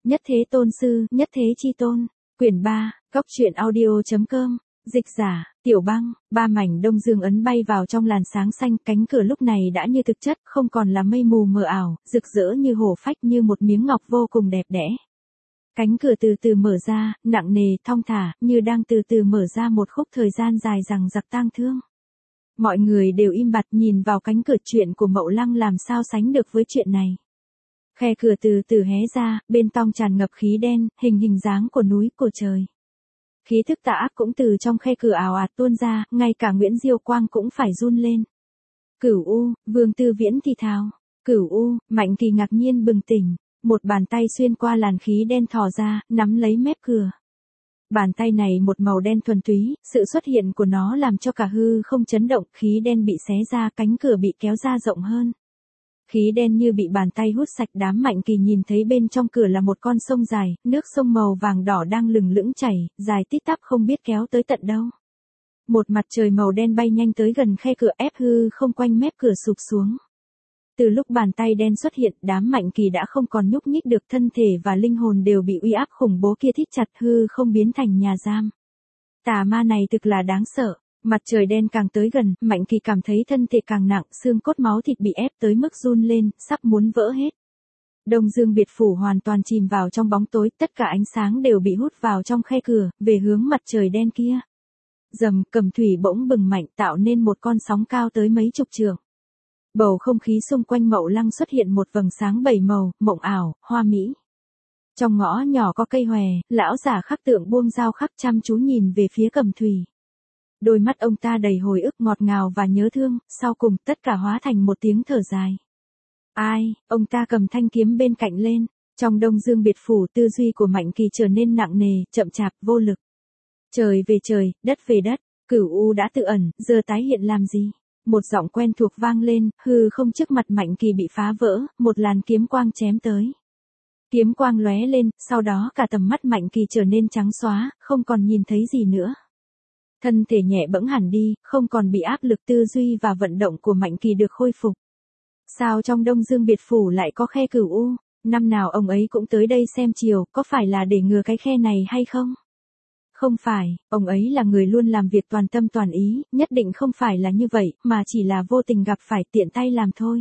Nhất thế tôn sư, nhất thế chi tôn. Quyển 3, Cóc truyện audio.com. Dịch giả, Tiểu Băng. Ba mảnh đông dương ấn bay vào trong làn sáng xanh, cánh cửa lúc này đã như thực chất, không còn là mây mù mờ ảo, rực rỡ như hổ phách, như một miếng ngọc vô cùng đẹp đẽ. Cánh cửa từ từ mở ra, nặng nề, thong thả, như đang từ từ mở ra một khúc thời gian dài dằng dặc tang thương. Mọi người đều im bặt nhìn vào cánh cửa. Chuyện của Mậu Lăng làm sao sánh được với chuyện này. Khe cửa từ từ hé ra, bên trong tràn ngập khí đen, hình dáng của núi, của trời. Khí thức tà ác cũng từ trong khe cửa ào ạt tuôn ra, ngay cả Nguyễn Diêu Quang cũng phải run lên. Cửu U, Vương Tư Viễn thì thào. Cửu U, Mạnh Kỳ ngạc nhiên bừng tỉnh, một bàn tay xuyên qua làn khí đen thò ra, nắm lấy mép cửa. Bàn tay này một màu đen thuần túy, sự xuất hiện của nó làm cho cả hư không chấn động, khí đen bị xé ra, cánh cửa bị kéo ra rộng hơn. Khí đen như bị bàn tay hút sạch. Đám Mạnh Kỳ nhìn thấy bên trong cửa là một con sông dài, nước sông màu vàng đỏ đang lừng lững chảy, dài tít tắp không biết kéo tới tận đâu. Một mặt trời màu đen bay nhanh tới gần khe cửa, ép hư không quanh mép cửa sụp xuống. Từ lúc bàn tay đen xuất hiện, đám Mạnh Kỳ đã không còn nhúc nhích được, thân thể và linh hồn đều bị uy áp khủng bố kia thít chặt, hư không biến thành nhà giam. Tà ma này thực là đáng sợ. Mặt trời đen càng tới gần, Mạnh Kỳ cảm thấy thân thể càng nặng, xương cốt máu thịt bị ép tới mức run lên, sắp muốn vỡ hết. Đông Dương biệt phủ hoàn toàn chìm vào trong bóng tối, tất cả ánh sáng đều bị hút vào trong khe cửa, về hướng mặt trời đen kia. Rầm, cầm thủy bỗng bừng mạnh, tạo nên một con sóng cao tới mấy chục trượng. Bầu không khí xung quanh Mậu Lăng xuất hiện một vầng sáng bảy màu, mộng ảo, hoa mỹ. Trong ngõ nhỏ có cây hòe, lão giả khắc tượng buông dao khắc chăm chú nhìn về phía Cầm Thủy. Đôi mắt ông ta đầy hồi ức ngọt ngào và nhớ thương, sau cùng tất cả hóa thành một tiếng thở dài. Ai, ông ta cầm thanh kiếm bên cạnh lên. Trong Đông Dương biệt phủ, tư duy của Mạnh Kỳ trở nên nặng nề, chậm chạp, vô lực. Trời về trời, đất về đất, Cửu U đã tự ẩn, giờ tái hiện làm gì? Một giọng quen thuộc vang lên, hư không trước mặt Mạnh Kỳ bị phá vỡ, một làn kiếm quang chém tới. Kiếm quang lóe lên, sau đó cả tầm mắt Mạnh Kỳ trở nên trắng xóa, không còn nhìn thấy gì nữa. Thân thể nhẹ bẫng hẳn đi, không còn bị áp lực, tư duy và vận động của Mạnh Kỳ được khôi phục. Sao trong Đông Dương biệt phủ lại có khe Cửu U? Năm nào ông ấy cũng tới đây xem chiều, có phải là để ngừa cái khe này hay không? Không phải, ông ấy là người luôn làm việc toàn tâm toàn ý, nhất định không phải là như vậy, mà chỉ là vô tình gặp phải, tiện tay làm thôi.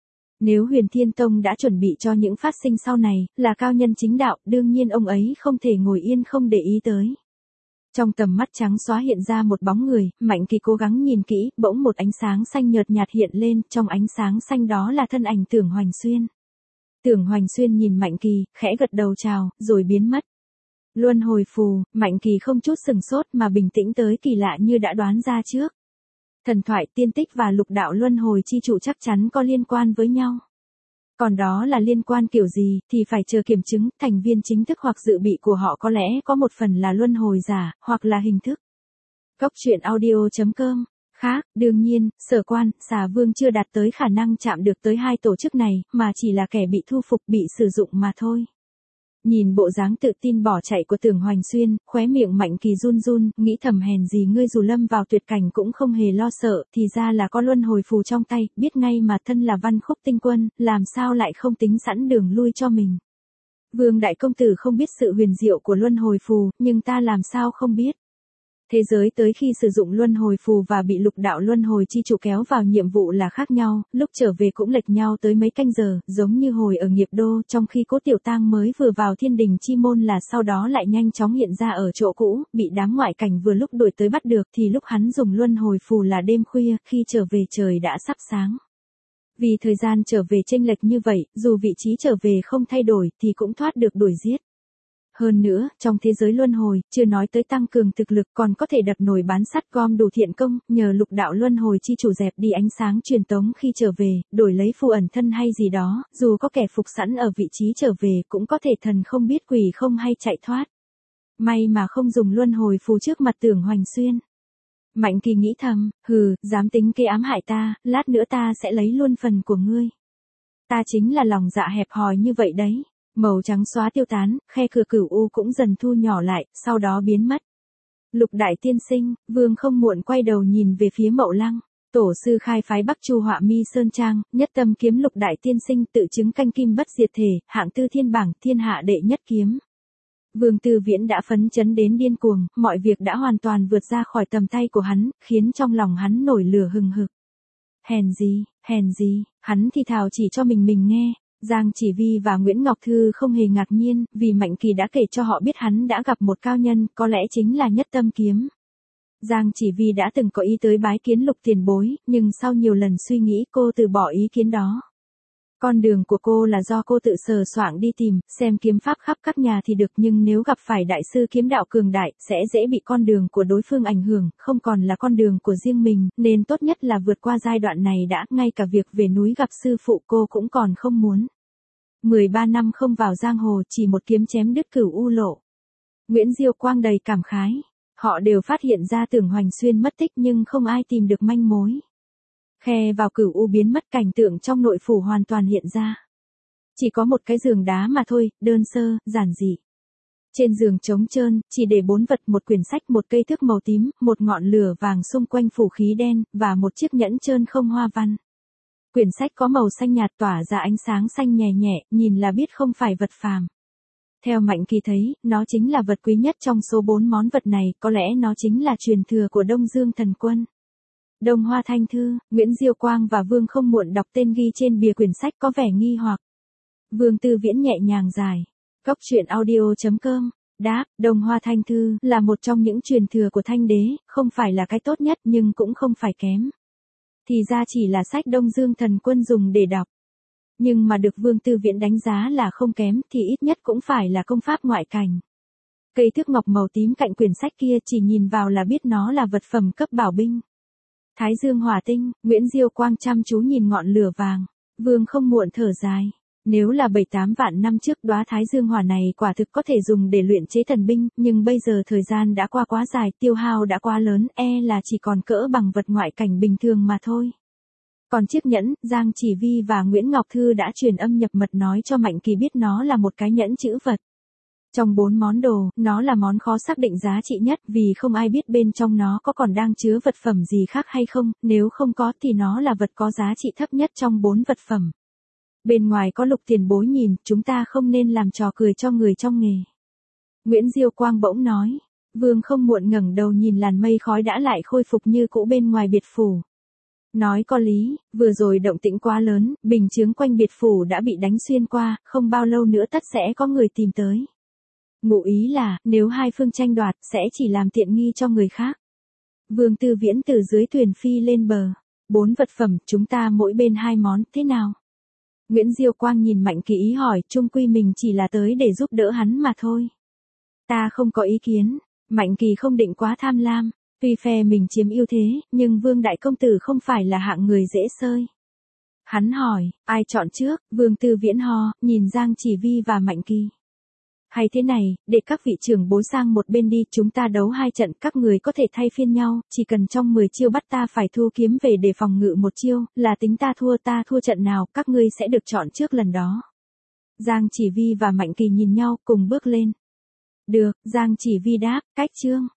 Nếu Huyền Thiên Tông đã chuẩn bị cho những phát sinh sau này, là cao nhân chính đạo, đương nhiên ông ấy không thể ngồi yên không để ý tới. Trong tầm mắt trắng xóa hiện ra một bóng người, Mạnh Kỳ cố gắng nhìn kỹ, bỗng một ánh sáng xanh nhợt nhạt hiện lên, trong ánh sáng xanh đó là thân ảnh Tưởng Hoành Xuyên. Tưởng Hoành Xuyên nhìn Mạnh Kỳ, khẽ gật đầu chào, rồi biến mất. Luân hồi phù, Mạnh Kỳ không chút sừng sốt mà bình tĩnh tới kỳ lạ như đã đoán ra trước. Thần thoại, tiên tích và lục đạo luân hồi chi trụ chắc chắn có liên quan với nhau. Còn đó là liên quan kiểu gì, thì phải chờ kiểm chứng. Thành viên chính thức hoặc dự bị của họ có lẽ có một phần là luân hồi giả, hoặc là hình thức. Cóc truyện audio.com. Khác, đương nhiên, Sở Quan, Xà Vương chưa đạt tới khả năng chạm được tới hai tổ chức này, mà chỉ là kẻ bị thu phục, bị sử dụng mà thôi. Nhìn bộ dáng tự tin bỏ chạy của Tưởng Hoành Xuyên, khóe miệng Mạnh Kỳ run run, nghĩ thầm hèn gì ngươi dù lâm vào tuyệt cảnh cũng không hề lo sợ, thì ra là có luân hồi phù trong tay, biết ngay mà thân là Văn Khúc tinh quân, làm sao lại không tính sẵn đường lui cho mình. Vương đại công tử không biết sự huyền diệu của luân hồi phù, nhưng ta làm sao không biết. Thế giới tới khi sử dụng luân hồi phù và bị lục đạo luân hồi chi chủ kéo vào nhiệm vụ là khác nhau, lúc trở về cũng lệch nhau tới mấy canh giờ, giống như hồi ở Nghiệp Đô, trong khi Cố Tiểu Tang mới vừa vào Thiên Đình chi môn là sau đó lại nhanh chóng hiện ra ở chỗ cũ, bị đám ngoại cảnh vừa lúc đuổi tới bắt được, thì lúc hắn dùng luân hồi phù là đêm khuya, khi trở về trời đã sắp sáng. Vì thời gian trở về chênh lệch như vậy, dù vị trí trở về không thay đổi thì cũng thoát được đuổi giết. Hơn nữa, trong thế giới luân hồi, chưa nói tới tăng cường thực lực, còn có thể đập nồi bán sắt, gom đủ thiện công, nhờ lục đạo luân hồi chi chủ dẹp đi ánh sáng truyền tống khi trở về, đổi lấy phù ẩn thân hay gì đó, dù có kẻ phục sẵn ở vị trí trở về cũng có thể thần không biết quỷ không hay chạy thoát. May mà không dùng luân hồi phù trước mặt Tưởng Hoành Xuyên. Mạnh Kỳ nghĩ thầm, dám tính kế ám hại ta, lát nữa ta sẽ lấy luôn phần của ngươi. Ta chính là lòng dạ hẹp hòi như vậy đấy. Màu trắng xóa tiêu tán, khe cửa Cửu U cũng dần thu nhỏ lại, sau đó biến mất. Lục đại tiên sinh, Vương không muộn quay đầu nhìn về phía Mậu Lăng. Tổ sư khai phái Bắc Chu Họa Mi Sơn Trang, nhất tâm kiếm lục đại tiên sinh tự chứng canh kim bất diệt thể, hạng tư thiên bảng, thiên hạ đệ nhất kiếm. Vương Tư Viễn đã phấn chấn đến điên cuồng, mọi việc đã hoàn toàn vượt ra khỏi tầm tay của hắn, khiến trong lòng hắn nổi lửa hừng hực. Hèn gì, hắn thì thào chỉ cho mình nghe. Giang Chỉ Vi và Nguyễn Ngọc Thư không hề ngạc nhiên, vì Mạnh Kỳ đã kể cho họ biết hắn đã gặp một cao nhân, có lẽ chính là Nhất Tâm Kiếm. Giang Chỉ Vi đã từng có ý tới bái kiến Lục tiền bối, nhưng sau nhiều lần suy nghĩ cô từ bỏ ý kiến đó. Con đường của cô là do cô tự sờ soạng đi tìm, xem kiếm pháp khắp các nhà thì được, nhưng nếu gặp phải đại sư kiếm đạo cường đại, sẽ dễ bị con đường của đối phương ảnh hưởng, không còn là con đường của riêng mình, nên tốt nhất là vượt qua giai đoạn này đã, ngay cả việc về núi gặp sư phụ cô cũng còn không muốn. 13 năm không vào giang hồ, chỉ một kiếm chém đứt Cửu U lộ. Nguyễn Diêu Quang đầy cảm khái. Họ đều phát hiện ra Tưởng Hoành Xuyên mất tích nhưng không ai tìm được manh mối. Khe vào Cửu U biến mất, cảnh tượng trong nội phủ hoàn toàn hiện ra. Chỉ có một cái giường đá mà thôi, đơn sơ, giản dị. Trên giường trống trơn, chỉ để 4 vật, một quyển sách, một cây thước màu tím, một ngọn lửa vàng xung quanh phủ khí đen, và một chiếc nhẫn trơn không hoa văn. Quyển sách có màu xanh nhạt tỏa ra ánh sáng xanh nhẹ nhẹ, nhìn là biết không phải vật phàm. Theo Mạnh Kỳ thấy, nó chính là vật quý nhất trong số 4 món vật này, có lẽ nó chính là truyền thừa của Đông Dương Thần Quân. Đông Hoa Thanh Thư, Nguyễn Diêu Quang và Vương Không Muộn đọc tên ghi trên bìa quyển sách có vẻ nghi hoặc. Vương Tư Viễn nhẹ nhàng giải. Cốc truyện audio.com. Đáp, Đông Hoa Thanh Thư là một trong những truyền thừa của Thanh Đế, không phải là cái tốt nhất nhưng cũng không phải kém. Thì ra chỉ là sách Đông Dương Thần Quân dùng để đọc. Nhưng mà được Vương Tư Viễn đánh giá là không kém thì ít nhất cũng phải là công pháp ngoại cảnh. Cây thước ngọc màu tím cạnh quyển sách kia chỉ nhìn vào là biết nó là vật phẩm cấp bảo binh. Thái Dương Hỏa Tinh, Nguyễn Diêu Quang chăm chú nhìn ngọn lửa vàng. Vương Không Muộn thở dài. Nếu là 7-8 vạn năm trước đóa Thái Dương Hỏa này quả thực có thể dùng để luyện chế thần binh, nhưng bây giờ thời gian đã qua quá dài, tiêu hao đã quá lớn, là chỉ còn cỡ bằng vật ngoại cảnh bình thường mà thôi. Còn chiếc nhẫn, Giang Chỉ Vi và Nguyễn Ngọc Thư đã truyền âm nhập mật nói cho Mạnh Kỳ biết nó là một cái nhẫn chữ vật. Trong 4 món đồ, nó là món khó xác định giá trị nhất vì không ai biết bên trong nó có còn đang chứa vật phẩm gì khác hay không, nếu không có thì nó là vật có giá trị thấp nhất trong 4 vật phẩm. Bên ngoài có Lục tiền bối nhìn, chúng ta không nên làm trò cười cho người trong nghề. Nguyễn Diêu Quang bỗng nói. Vương Không Muộn ngẩng đầu nhìn làn mây khói đã lại khôi phục như cũ bên ngoài biệt phủ. Nói có lý, vừa rồi động tĩnh quá lớn, bình chướng quanh biệt phủ đã bị đánh xuyên qua, không bao lâu nữa tất sẽ có người tìm tới. Ngụ ý là, nếu hai phương tranh đoạt, sẽ chỉ làm tiện nghi cho người khác. Vương Tư Viễn từ dưới thuyền phi lên bờ. 4 vật phẩm, chúng ta mỗi bên 2 món, thế nào? Nguyễn Diêu Quang nhìn Mạnh Kỳ ý hỏi, chung quy mình chỉ là tới để giúp đỡ hắn mà thôi. Ta không có ý kiến. Mạnh Kỳ không định quá tham lam. Tuy phe mình chiếm ưu thế, nhưng Vương Đại Công Tử không phải là hạng người dễ xơi. Hắn hỏi, ai chọn trước? Vương Tư Viễn ho, nhìn Giang Chỉ Vi và Mạnh Kỳ. Hay thế này, để các vị trưởng bối sang một bên đi, chúng ta đấu 2 trận, các người có thể thay phiên nhau, chỉ cần trong 10 chiêu bắt ta phải thu kiếm về để phòng ngự 1 chiêu, là tính ta thua trận nào, các ngươi sẽ được chọn trước lần đó. Giang Chỉ Vi và Mạnh Kỳ nhìn nhau, cùng bước lên. Được, Giang Chỉ Vi đáp, cách chương.